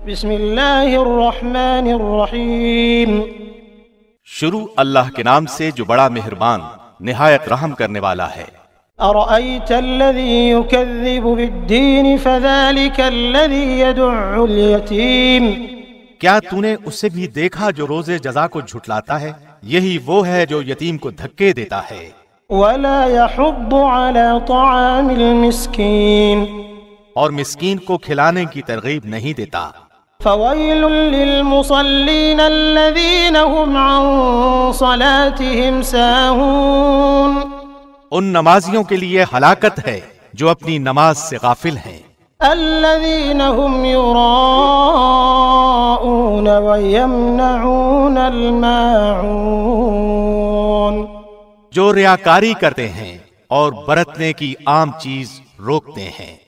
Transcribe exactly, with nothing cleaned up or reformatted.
بسم اللہ الرحمن الرحیم۔ شروع اللہ کے نام سے جو بڑا مہربان نہایت رحم کرنے والا ہے۔ ارأیت الذی یکذب بالدین فذلک الذی یدع الیتیم۔ کیا تو نے اسے بھی دیکھا جو روز جزا کو جھٹلاتا ہے؟ یہی وہ ہے جو یتیم کو دھکے دیتا ہے۔ ولا يحض على طعام المسکین۔ اور مسکین کو کھلانے کی ترغیب نہیں دیتا۔ فویل للمصلین الذین هم عن صلاتهم ساہون۔ ان نمازیوں کے لیے ہلاکت ہے جو اپنی نماز سے غافل ہیں۔ الذین هم یراءون ویمنعون الماعون۔ جو ریاکاری کرتے ہیں اور برتنے کی عام چیز روکتے ہیں۔